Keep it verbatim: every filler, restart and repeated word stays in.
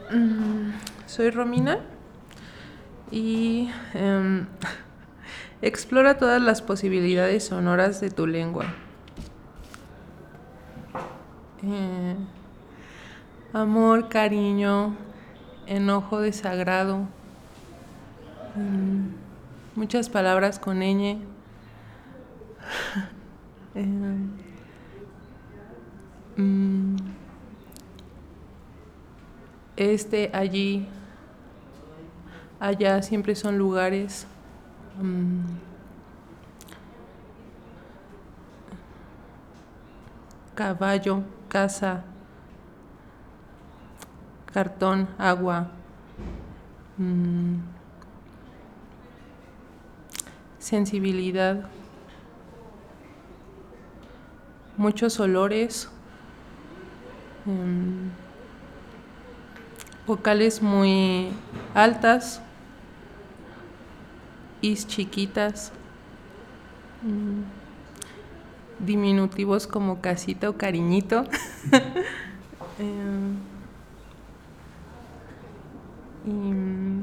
Mm, soy Romina y em, explora todas las posibilidades sonoras de tu lengua. Eh, amor, cariño, enojo, desagrado, mm, muchas palabras con ñ. Eh, mm, este, allí, allá siempre son lugares. Mm, caballo, casa, cartón, agua, mm, sensibilidad, muchos olores, mm, vocales muy altas, is chiquitas, mm, diminutivos como casita o cariñito. eh, y,